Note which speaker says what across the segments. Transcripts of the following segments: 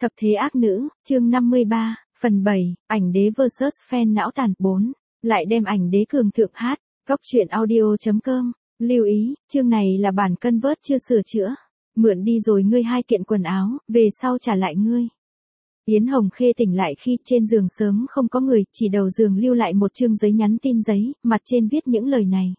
Speaker 1: Thập thế ác nữ, chương 53, phần 7, ảnh đế vs fan não tàn 4. Lại đem ảnh đế cường thượng hát. Góc truyện audio.com. Lưu ý, chương này là bản cân vớt chưa sửa chữa. Mượn đi rồi ngươi 2 kiện quần áo, về sau trả lại ngươi. Yến Hồng Khê tỉnh lại khi trên giường sớm không có người, chỉ đầu giường lưu lại một chương giấy nhắn tin giấy, mặt trên viết những lời này.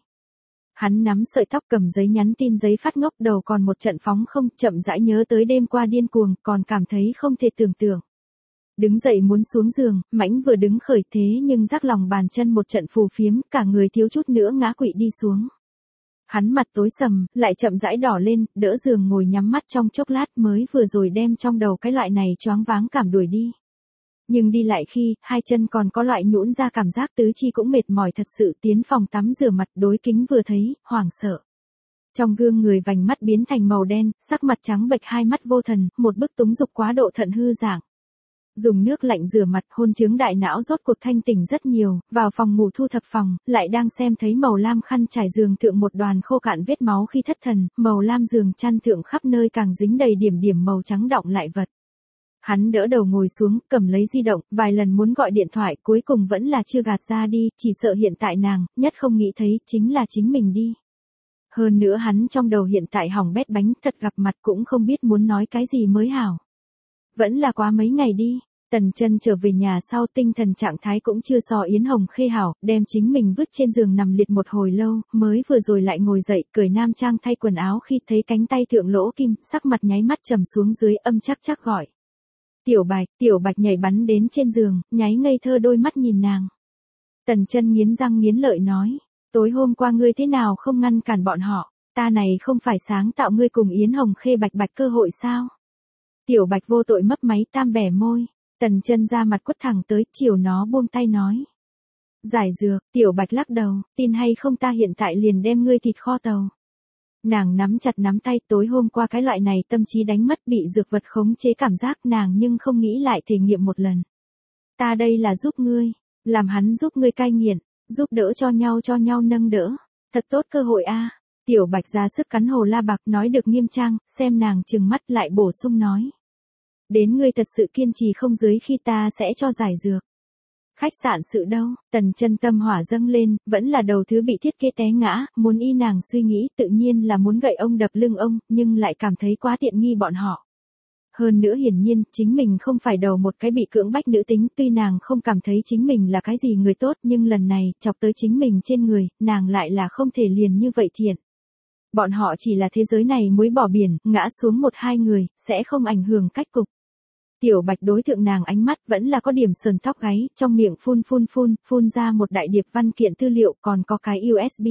Speaker 1: Hắn nắm sợi tóc cầm giấy nhắn tin giấy phát ngốc, đầu còn một trận phóng không, chậm rãi nhớ tới đêm qua điên cuồng, còn cảm thấy không thể tưởng tượng. Đứng dậy muốn xuống giường, Mãnh vừa đứng khởi thế nhưng rắc lòng bàn chân một trận phù phiếm, cả người thiếu chút nữa ngã quỵ đi xuống. Hắn mặt tối sầm, lại chậm rãi đỏ lên, đỡ giường ngồi nhắm mắt trong chốc lát mới vừa rồi đem trong đầu cái loại này choáng váng cảm đuổi đi. Nhưng đi lại khi, 2 chân còn có loại nhũn ra cảm giác tứ chi cũng mệt mỏi thật sự, tiến phòng tắm rửa mặt đối kính vừa thấy, hoảng sợ. Trong gương người vành mắt biến thành màu đen, sắc mặt trắng bệch, 2 mắt vô thần, một bức túng dục quá độ thận hư dạng. Dùng nước lạnh rửa mặt, hôn chứng đại não rốt cuộc thanh tỉnh rất nhiều, vào phòng ngủ thu thập phòng, lại đang xem thấy màu lam khăn trải giường thượng một đoàn khô cạn vết máu khi thất thần, màu lam giường chăn thượng khắp nơi càng dính đầy điểm điểm màu trắng đọng lại vật. Hắn đỡ đầu ngồi xuống, cầm lấy di động, vài lần muốn gọi điện thoại, cuối cùng vẫn là chưa gạt ra đi, chỉ sợ hiện tại nàng, nhất không nghĩ thấy, chính là chính mình đi. Hơn nữa hắn trong đầu hiện tại hỏng bét bánh, thật gặp mặt cũng không biết muốn nói cái gì mới hảo. Vẫn là quá mấy ngày đi. Tần Chân trở về nhà sau tinh thần trạng thái cũng chưa so Yến Hồng Khê hảo, đem chính mình vứt trên giường nằm liệt một hồi lâu, mới vừa rồi lại ngồi dậy, cởi nam trang thay quần áo khi thấy cánh tay thượng lỗ kim, sắc mặt nháy mắt trầm xuống dưới, âm chắc gọi. Tiểu Bạch nhảy bắn đến trên giường, nháy ngây thơ đôi mắt nhìn nàng. Tần Chân nghiến răng nghiến lợi nói, tối hôm qua ngươi thế nào không ngăn cản bọn họ, ta này không phải sáng tạo ngươi cùng Yến Hồng Khê Bạch cơ hội sao? Tiểu Bạch vô tội mấp máy tam bẻ môi. Tần Chân ra mặt quất thẳng tới, chiều nó buông tay nói. Giải dược, Tiểu Bạch lắc đầu, tin hay không ta hiện tại liền đem ngươi thịt kho tàu. Nàng nắm chặt nắm tay, tối hôm qua cái loại này tâm trí đánh mất bị dược vật khống chế cảm giác nàng nhưng không nghĩ lại thể nghiệm một lần. Ta đây là giúp ngươi, làm hắn giúp ngươi cai nghiện, giúp đỡ cho nhau nâng đỡ. Thật tốt cơ hội a. Tiểu Bạch ra sức cắn hồ la bạc nói được nghiêm trang, xem nàng trừng mắt lại bổ sung nói. Đến ngươi thật sự kiên trì không dưới khi ta sẽ cho giải dược. Khách sạn sự đâu, Tần Chân tâm hỏa dâng lên, vẫn là đầu thứ bị thiết kế té ngã, muốn y nàng suy nghĩ tự nhiên là muốn gậy ông đập lưng ông, nhưng lại cảm thấy quá tiện nghi bọn họ. Hơn nữa hiển nhiên, chính mình không phải đầu một cái bị cưỡng bách nữ tính, tuy nàng không cảm thấy chính mình là cái gì người tốt, nhưng lần này, chọc tới chính mình trên người, nàng lại là không thể liền như vậy thiện. Bọn họ chỉ là thế giới này muối bỏ biển, ngã xuống 1-2 người, sẽ không ảnh hưởng cách cục. Tiểu Bạch đối thượng nàng ánh mắt vẫn là có điểm sờn tóc gáy, trong miệng phun ra một đại điệp văn kiện tư liệu, còn có cái USB.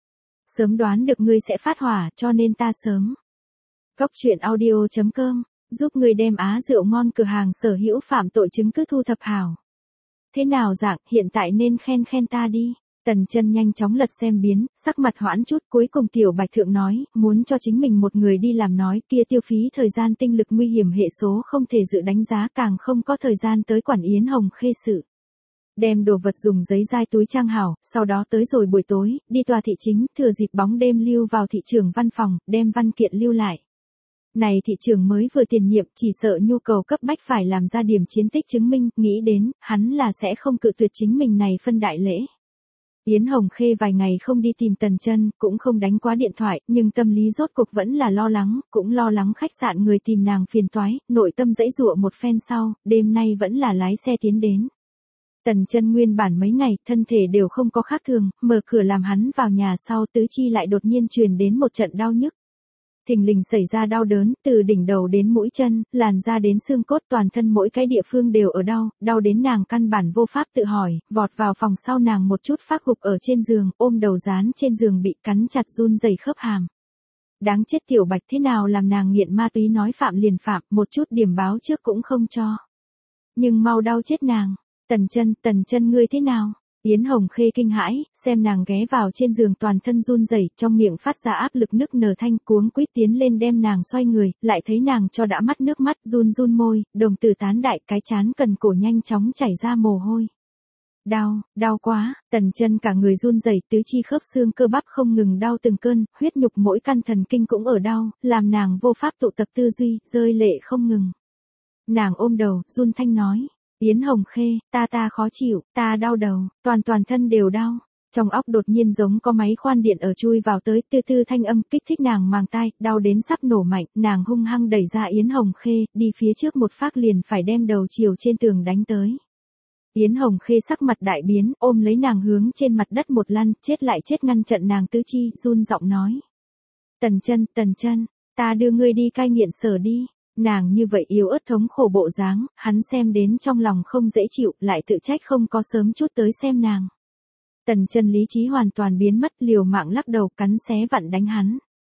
Speaker 1: Sớm đoán được ngươi sẽ phát hỏa, cho nên ta sớm. Góc truyện audio.com, giúp ngươi đem Á rượu ngon cửa hàng sở hữu phạm tội chứng cứ thu thập hảo. Thế nào dạng, hiện tại nên khen ta đi. Tần Chân nhanh chóng lật xem biến, sắc mặt hoãn chút, cuối cùng Tiểu Bạch thượng nói, muốn cho chính mình một người đi làm nói, kia tiêu phí thời gian tinh lực nguy hiểm hệ số không thể dự đánh giá, càng không có thời gian tới quản Yến Hồng Khê sự. Đem đồ vật dùng giấy dai túi trang hảo, sau đó tới rồi buổi tối, đi tòa thị chính, thừa dịp bóng đêm lưu vào thị trường văn phòng, đem văn kiện lưu lại. Này thị trường mới vừa tiền nhiệm, chỉ sợ nhu cầu cấp bách phải làm ra điểm chiến tích chứng minh, nghĩ đến, hắn là sẽ không cự tuyệt chính mình này phân đại lễ. Yến Hồng Khê vài ngày không đi tìm Tần Chân, cũng không đánh quá điện thoại, nhưng tâm lý rốt cuộc vẫn là lo lắng, cũng lo lắng khách sạn người tìm nàng phiền toái, nội tâm dãy dụa một phen sau, đêm nay vẫn là lái xe tiến đến. Tần Chân nguyên bản mấy ngày, thân thể đều không có khác thường, mở cửa làm hắn vào nhà sau tứ chi lại đột nhiên truyền đến một trận đau nhức. Thình lình xảy ra đau đớn, từ đỉnh đầu đến mũi chân, làn da đến xương cốt, toàn thân mỗi cái địa phương đều ở đau đến nàng căn bản vô pháp tự hỏi, vọt vào phòng sau nàng một chút phát gục ở trên giường, ôm đầu dán trên giường bị cắn chặt run rẩy khớp hàm. Đáng chết Tiểu Bạch thế nào làm nàng nghiện ma túy nói phạm liền phạm, một chút điểm báo trước cũng không cho. Nhưng mau đau chết nàng. Tần Chân ngươi thế nào? Yến Hồng Khê kinh hãi, xem nàng ghé vào trên giường toàn thân run rẩy, trong miệng phát ra áp lực nức nở thanh, cuống quýt tiến lên đem nàng xoay người, lại thấy nàng cho đã mắt nước mắt, run môi, đồng tử tán đại, cái chán cần cổ nhanh chóng chảy ra mồ hôi. Đau quá, Tần Chân cả người run rẩy, tứ chi khớp xương cơ bắp không ngừng đau từng cơn, huyết nhục mỗi căn thần kinh cũng ở đau, làm nàng vô pháp tụ tập tư duy, rơi lệ không ngừng. Nàng ôm đầu, run thanh nói. Yến Hồng Khê, ta khó chịu, ta đau đầu, toàn thân đều đau. Trong óc đột nhiên giống có máy khoan điện ở chui vào tới, tư tư thanh âm kích thích nàng màng tai, đau đến sắp nổ mạnh, nàng hung hăng đẩy ra Yến Hồng Khê, đi phía trước một phát liền phải đem đầu chiều trên tường đánh tới. Yến Hồng Khê sắc mặt đại biến, ôm lấy nàng hướng trên mặt đất một lăn, chết lại chết ngăn chặn nàng tứ chi, run giọng nói. Tần chân, ta đưa ngươi đi cai nghiện sở đi. Nàng như vậy yếu ớt thống khổ bộ dáng, hắn xem đến trong lòng không dễ chịu, lại tự trách không có sớm chút tới xem nàng. Tần chân lý trí hoàn toàn biến mất, liều mạng lắc đầu cắn xé vặn đánh hắn.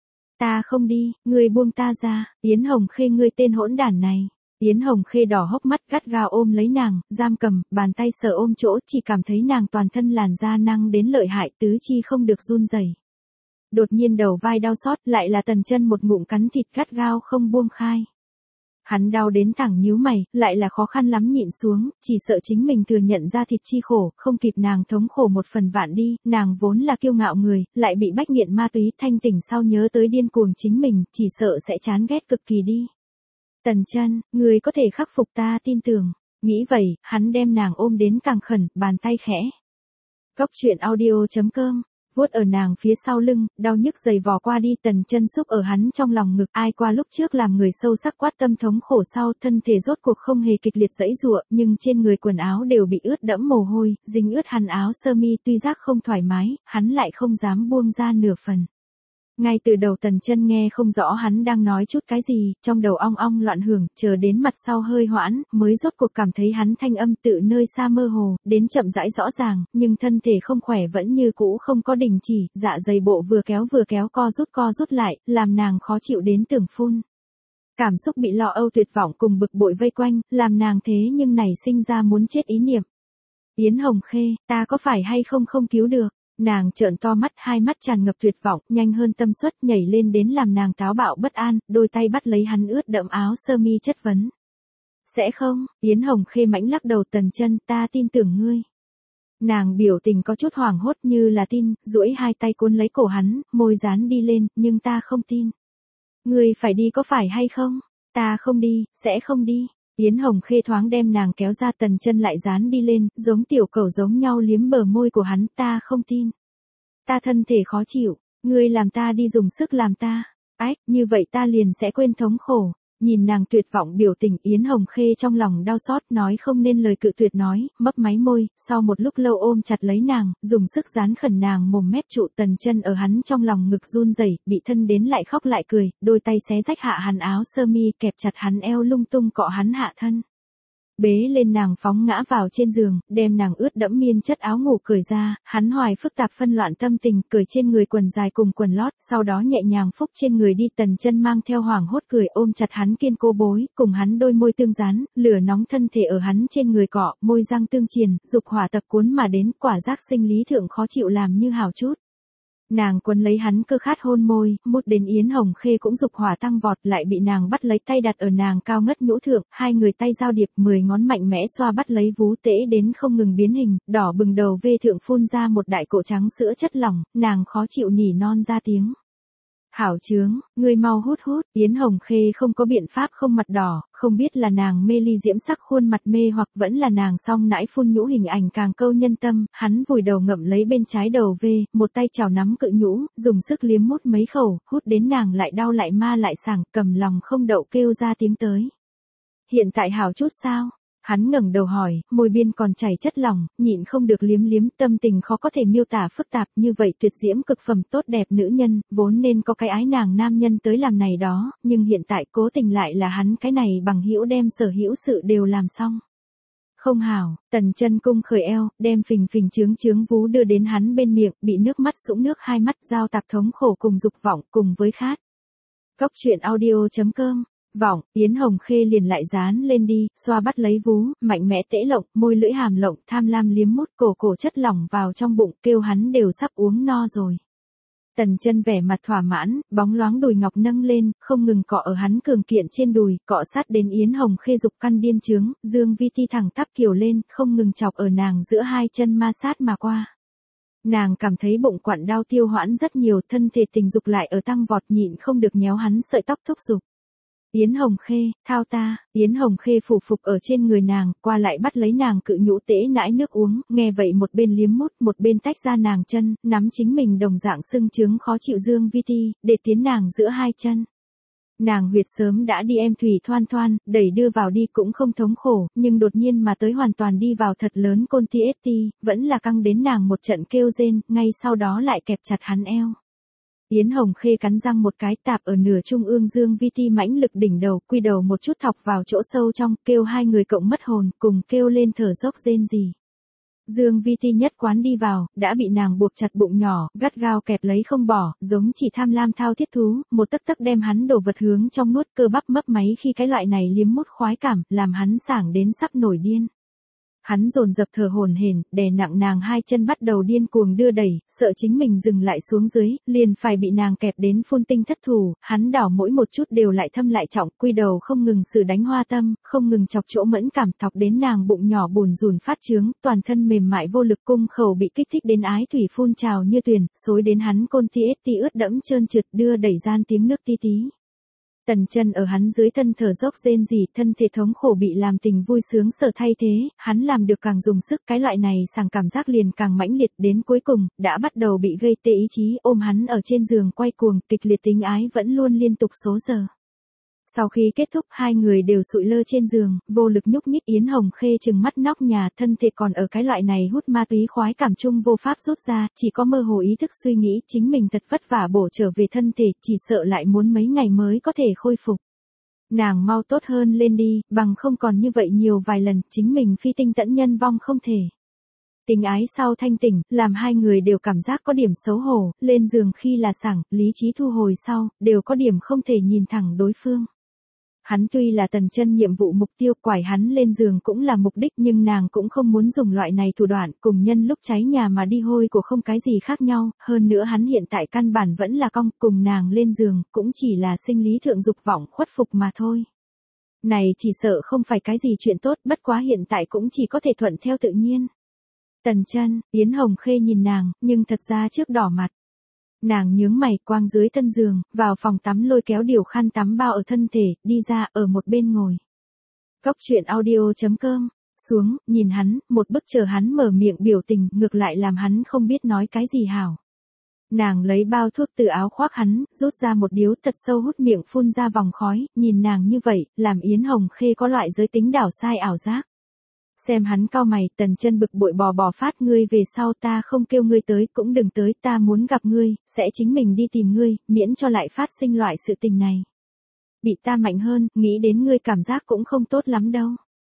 Speaker 1: Ta không đi, ngươi buông ta ra, Yến Hồng Khê ngươi tên hỗn đản này. Yến Hồng Khê đỏ hốc mắt gắt gao ôm lấy nàng, giam cầm, bàn tay sờ ôm chỗ, chỉ cảm thấy nàng toàn thân làn da năng đến lợi hại, tứ chi không được run rẩy. Đột nhiên đầu vai đau xót, lại là Tần chân một ngụm cắn thịt gắt gao không buông khai. Hắn đau đến thẳng nhíu mày, lại là khó khăn lắm nhịn xuống, chỉ sợ chính mình thừa nhận ra thịt chi khổ, không kịp nàng thống khổ một phần vạn đi, nàng vốn là kiêu ngạo người, lại bị bách nghiện ma túy, thanh tỉnh sau nhớ tới điên cuồng chính mình, chỉ sợ sẽ chán ghét cực kỳ đi. Tần chân, người có thể khắc phục ta tin tưởng. Nghĩ vậy, hắn đem nàng ôm đến càng khẩn, bàn tay khẽ. Góc truyện audio.com, vuốt ở nàng phía sau lưng, đau nhức dày vò qua đi. Tần chân xúc ở hắn trong lòng ngực, ai qua lúc trước làm người sâu sắc quát tâm thống khổ sau, thân thể rốt cuộc không hề kịch liệt giãy giụa, nhưng trên người quần áo đều bị ướt đẫm mồ hôi, dính ướt hắn áo sơ mi, tuy giác không thoải mái, hắn lại không dám buông ra nửa phần. Ngay từ đầu Tần chân nghe không rõ hắn đang nói chút cái gì, trong đầu ong ong loạn hưởng, chờ đến mặt sau hơi hoãn, mới rốt cuộc cảm thấy hắn thanh âm tự nơi xa mơ hồ, đến chậm rãi rõ ràng, nhưng thân thể không khỏe vẫn như cũ không có đình chỉ, dạ dày bộ vừa kéo co rút lại, làm nàng khó chịu đến tưởng phun. Cảm xúc bị lo âu tuyệt vọng cùng bực bội vây quanh, làm nàng thế nhưng nảy sinh ra muốn chết ý niệm. Yến Hồng Khê, ta có phải hay không cứu được? Nàng trợn to mắt, hai mắt tràn ngập tuyệt vọng, nhanh hơn tâm suất nhảy lên đến làm nàng táo bạo bất an, đôi tay bắt lấy hắn ướt đẫm áo sơ mi chất vấn. Sẽ không, Yến Hồng Khê mãnh lắc đầu. Tần chân, ta tin tưởng ngươi. Nàng biểu tình có chút hoảng hốt như là tin, duỗi hai tay cuốn lấy cổ hắn, môi dán đi lên, nhưng ta không tin. Ngươi phải đi có phải hay không? Ta không đi, sẽ không đi. Yến Hồng Khê thoáng đem nàng kéo ra. Tần chân lại dán đi lên, giống tiểu cẩu giống nhau liếm bờ môi của hắn. Ta không tin. Ta thân thể khó chịu, ngươi làm ta đi dùng sức làm ta. Ách, như vậy ta liền sẽ quên thống khổ. Nhìn nàng tuyệt vọng biểu tình, Yến Hồng Khê trong lòng đau xót, nói không nên lời cự tuyệt nói, mấp máy môi, sau một lúc lâu ôm chặt lấy nàng, dùng sức dán khẩn nàng mồm mép trụ. Tần chân ở hắn trong lòng ngực run rẩy, bị thân đến lại khóc lại cười, đôi tay xé rách hạ hắn áo sơ mi, kẹp chặt hắn eo, lung tung cọ hắn hạ thân. Bế lên nàng phóng ngã vào trên giường, đem nàng ướt đẫm miên chất áo ngủ cởi ra, hắn hoài phức tạp phân loạn tâm tình, cởi trên người quần dài cùng quần lót, sau đó nhẹ nhàng phúc trên người đi. Tần chân mang theo hoảng hốt cười, ôm chặt hắn kiên cố bối, cùng hắn đôi môi tương dán, lửa nóng thân thể ở hắn trên người cọ, môi răng tương triền, dục hỏa tập cuốn mà đến, quả giác sinh lý thượng khó chịu làm như hào chút. Nàng quấn lấy hắn cơ khát hôn môi, mút đến Yến Hồng Khê cũng dục hỏa tăng vọt, lại bị nàng bắt lấy tay đặt ở nàng cao ngất nhũ thượng, hai người tay giao điệp, 10 ngón mạnh mẽ xoa bắt lấy vú tễ đến không ngừng biến hình, đỏ bừng đầu vê thượng phun ra một đại cỗ trắng sữa chất lỏng, nàng khó chịu nỉ non ra tiếng. Hảo chướng, ngươi mau hút. Yến Hồng Khê không có biện pháp không mặt đỏ, không biết là nàng mê ly diễm sắc khuôn mặt mê hoặc vẫn là nàng song nãi phun nhũ hình ảnh càng câu nhân tâm, hắn vùi đầu ngậm lấy bên trái đầu vê, một tay chảo nắm cự nhũ, dùng sức liếm mút mấy khẩu, hút đến nàng lại đau lại ma lại sảng, cầm lòng không đậu kêu ra tiếng tới. Hiện tại hảo chút sao? Hắn ngẩng đầu hỏi, môi biên còn chảy chất lỏng, nhịn không được liếm, tâm tình khó có thể miêu tả phức tạp, như vậy tuyệt diễm cực phẩm tốt đẹp nữ nhân, vốn nên có cái ái nàng nam nhân tới làm này đó, nhưng hiện tại cố tình lại là hắn cái này bằng hữu đem sở hữu sự đều làm xong. Không hảo, Tần chân cung khởi eo, đem phình trướng vú đưa đến hắn bên miệng, bị nước mắt sũng nước hai mắt, giao tạp thống khổ cùng dục vọng, cùng với khát. Góc truyện audio.com. Vọng, Yến Hồng Khê liền lại dán lên đi, xoa bắt lấy vú, mạnh mẽ tễ lộng, môi lưỡi hàm lộng, tham lam liếm mút, cổ chất lỏng vào trong bụng, kêu hắn đều sắp uống no rồi. Tần chân vẻ mặt thỏa mãn, bóng loáng đùi ngọc nâng lên, không ngừng cọ ở hắn cường kiện trên đùi, cọ sát đến Yến Hồng Khê dục căn điên trướng, dương vi ti thẳng tắp kiều lên, không ngừng chọc ở nàng giữa hai chân ma sát mà qua. Nàng cảm thấy bụng quặn đau tiêu hoãn rất nhiều, thân thể tình dục lại ở tăng vọt, nhịn không được nhéo hắn sợi tóc thúc giục. Yến Hồng Khê, thao ta, Yến Hồng Khê phủ phục ở trên người nàng, qua lại bắt lấy nàng cự nhũ tễ nãi nước uống, nghe vậy một bên liếm mút, một bên tách ra nàng chân, nắm chính mình đồng dạng sưng trướng khó chịu Dương Vi Ti, để tiến nàng giữa hai chân. Nàng huyệt sớm đã đi em thủy thoan thoan, đẩy đưa vào đi cũng không thống khổ, nhưng đột nhiên mà tới hoàn toàn đi vào thật lớn côn ti ết ti, vẫn là căng đến nàng một trận kêu rên, ngay sau đó lại kẹp chặt hắn eo. Yến Hồng Khê cắn răng một cái tạp ở nửa trung ương Dương Vi Ti mãnh lực đỉnh đầu, quy đầu một chút thọc vào chỗ sâu trong, kêu hai người cộng mất hồn, cùng kêu lên thở dốc rên rỉ. Dương Vi Ti nhất quán đi vào, đã bị nàng buộc chặt bụng nhỏ, gắt gao kẹp lấy không bỏ, giống chỉ tham lam thao thiết thú, một tấc tấc đem hắn đổ vật hướng trong nuốt, cơ bắp mấp máy khi cái loại này liếm mút khoái cảm, làm hắn sảng đến sắp nổi điên. Hắn dồn dập thở hổn hển, đè nặng nàng hai chân bắt đầu điên cuồng đưa đẩy, sợ chính mình dừng lại xuống dưới, liền phải bị nàng kẹp đến phun tinh thất thủ, hắn đảo mỗi một chút đều lại thâm lại trọng, quy đầu không ngừng sử đánh hoa tâm, không ngừng chọc chỗ mẫn cảm thọc đến nàng bụng nhỏ bùn rùn phát trướng, toàn thân mềm mại vô lực cung khẩu bị kích thích đến ái thủy phun trào như tuyền, xối đến hắn côn ti ết ti ướt đẫm trơn trượt đưa đẩy gian tiếng nước tí tí. Tần Chân ở hắn dưới thân thở dốc rên rỉ, thân thể thống khổ bị làm tình vui sướng sở thay thế, hắn làm được càng dùng sức, cái loại này sảng cảm giác liền càng mãnh liệt, đến cuối cùng đã bắt đầu bị gây tê ý chí, ôm hắn ở trên giường quay cuồng, kịch liệt tình ái vẫn luôn liên tục số giờ. Sau khi kết thúc hai người đều sụi lơ trên giường, vô lực nhúc nhích. Yến Hồng Khê trừng mắt nóc nhà, thân thể còn ở cái loại này hút ma túy khoái cảm chung vô pháp rút ra, chỉ có mơ hồ ý thức suy nghĩ chính mình thật vất vả bổ trở về thân thể, chỉ sợ lại muốn mấy ngày mới có thể khôi phục. Nàng mau tốt hơn lên đi, bằng không còn như vậy nhiều vài lần, chính mình phi tinh tẫn nhân vong không thể. Tình ái sau thanh tỉnh, làm hai người đều cảm giác có điểm xấu hổ, lên giường khi là sảng, lý trí thu hồi sau, đều có điểm không thể nhìn thẳng đối phương. Hắn tuy là Tần Chân nhiệm vụ mục tiêu, quải hắn lên giường cũng là mục đích, nhưng nàng cũng không muốn dùng loại này thủ đoạn, cùng nhân lúc cháy nhà mà đi hôi của không cái gì khác nhau, hơn nữa hắn hiện tại căn bản vẫn là cong, cùng nàng lên giường, cũng chỉ là sinh lý thượng dục vọng khuất phục mà thôi. Này chỉ sợ không phải cái gì chuyện tốt, bất quá hiện tại cũng chỉ có thể thuận theo tự nhiên. Tần Chân, Yến Hồng Khê nhìn nàng, nhưng thật ra trước đỏ mặt. Nàng nhướng mày quang dưới thân giường, vào phòng tắm lôi kéo điều khăn tắm bao ở thân thể, đi ra, ở một bên ngồi. Cốc truyện audio.com, xuống, nhìn hắn, một bức chờ hắn mở miệng biểu tình, ngược lại làm hắn không biết nói cái gì hảo. Nàng lấy bao thuốc từ áo khoác hắn, rút ra một điếu thật sâu hút miệng phun ra vòng khói, nhìn nàng như vậy, làm Yến Hồng Khê có loại giới tính đảo sai ảo giác. Xem hắn cau mày, Tần Chân bực bội bò phát, ngươi về sau ta không kêu ngươi tới, cũng đừng tới, ta muốn gặp ngươi, sẽ chính mình đi tìm ngươi, miễn cho lại phát sinh loại sự tình này. Bị ta mạnh hơn, nghĩ đến ngươi cảm giác cũng không tốt lắm đâu.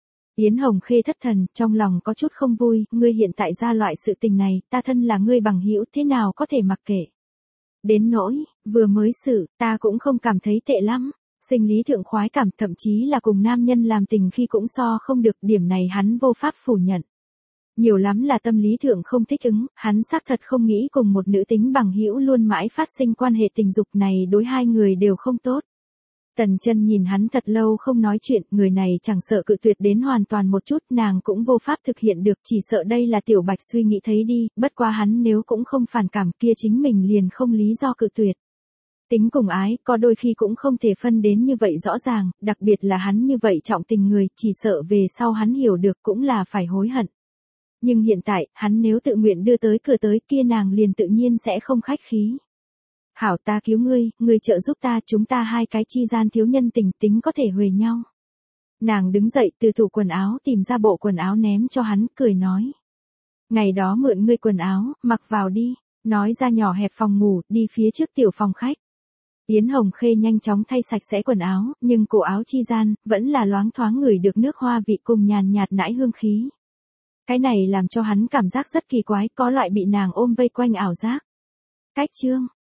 Speaker 1: Yến Hồng Khê thất thần, trong lòng có chút không vui, ngươi hiện tại ra loại sự tình này, ta thân là ngươi bằng hữu, thế nào có thể mặc kệ. Đến nỗi, vừa mới xử, ta cũng không cảm thấy tệ lắm. Sinh lý thượng khoái cảm, thậm chí là cùng nam nhân làm tình khi cũng so không được, điểm này hắn vô pháp phủ nhận. Nhiều lắm là tâm lý thượng không thích ứng, hắn xác thật không nghĩ cùng một nữ tính bằng hữu luôn mãi phát sinh quan hệ tình dục này, đối hai người đều không tốt. Tần Chân nhìn hắn thật lâu không nói chuyện, người này chẳng sợ cự tuyệt đến hoàn toàn một chút, nàng cũng vô pháp thực hiện được, chỉ sợ đây là Tiểu Bạch suy nghĩ thấy đi, bất quá hắn nếu cũng không phản cảm kia chính mình liền không lý do cự tuyệt. Tính cùng ái, có đôi khi cũng không thể phân đến như vậy rõ ràng, đặc biệt là hắn như vậy trọng tình người, chỉ sợ về sau hắn hiểu được cũng là phải hối hận. Nhưng hiện tại, hắn nếu tự nguyện đưa tới cửa tới kia nàng liền tự nhiên sẽ không khách khí. Hảo, ta cứu ngươi trợ giúp ta, chúng ta hai cái chi gian thiếu nhân tình, tính có thể huề nhau. Nàng đứng dậy từ tủ quần áo tìm ra bộ quần áo ném cho hắn, cười nói. Ngày đó mượn ngươi quần áo, mặc vào đi, nói ra nhỏ hẹp phòng ngủ, đi phía trước tiểu phòng khách. Yến Hồng Khê nhanh chóng thay sạch sẽ quần áo, nhưng cổ áo chi gian, vẫn là loáng thoáng ngửi được nước hoa vị cùng nhàn nhạt nãi hương khí. Cái này làm cho hắn cảm giác rất kỳ quái, có loại bị nàng ôm vây quanh ảo giác. Cách chương